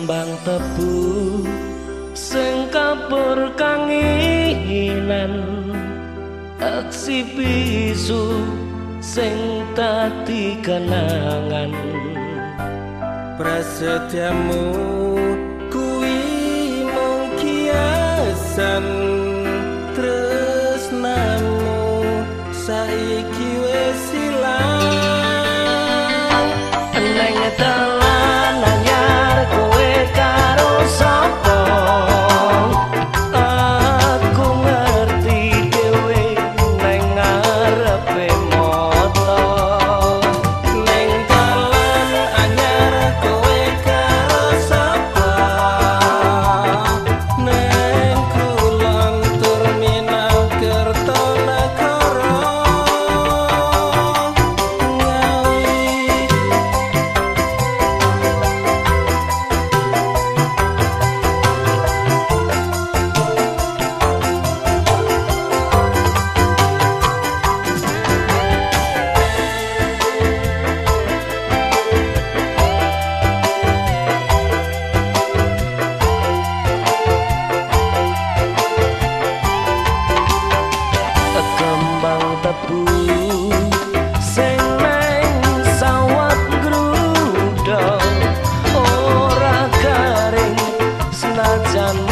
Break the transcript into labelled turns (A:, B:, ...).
A: kembang tebu sing kapur kanginan aksi bisu sing dadi kenangan
B: prasetyamu kuwi mung kiasan tresnamu saiki wis ilang
A: neng dalan anyar kowe karo sapa aku ngerti dhewe neng ngarepe moto
B: neng dalan anyar kowe karo sapa neng kulon tur minang Kertanegara
A: kembang tebu sing neng sawat grudang ora garing senajan